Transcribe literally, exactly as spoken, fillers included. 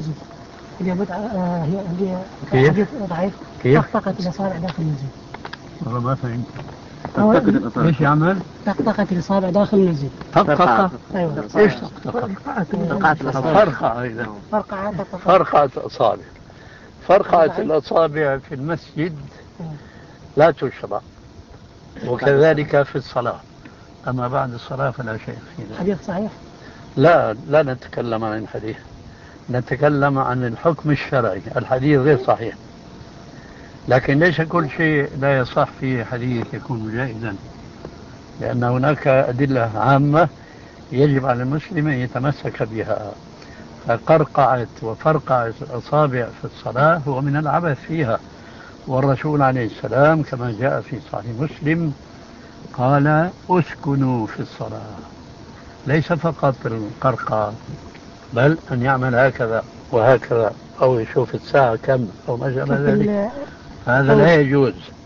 المسجد اللي بدعة آه هي اللي كيف؟ حديث ضعيف. كيف؟ طقطقة الأصابع داخل المسجد. والله ما فهمت. طقطقة الأصابع. ايش يعمل؟ طقطقة الأصابع داخل المسجد. طقطقة. أيوة. ايش طقطقة؟ فرقعة فرقعة إذا. فرقعة فرقعة أصابع. فرقعة الأصابع في المسجد لا تشرع، وكذلك في الصلاة، أما بعد الصلاة فلا شيء في ذلك. حديث صحيح؟ لا لا نتكلم عن الحديث، نتكلم عن الحكم الشرعي. الحديث غير صحيح، لكن ليس كل شيء لا يصح فيه حديث يكون جائزا، لأن هناك أدلة عامة يجب على المسلم أن يتمسك بها. فقرقعة وفرقعة الأصابع في الصلاة هو من العبث فيها، والرسول عليه السلام كما جاء في صحيح مسلم قال اسكنوا في الصلاة، ليس فقط القرقعة، بل أن يعمل هكذا وهكذا، أو يشوف الساعة كم أو ما شابه ذلك، هذا لا يجوز.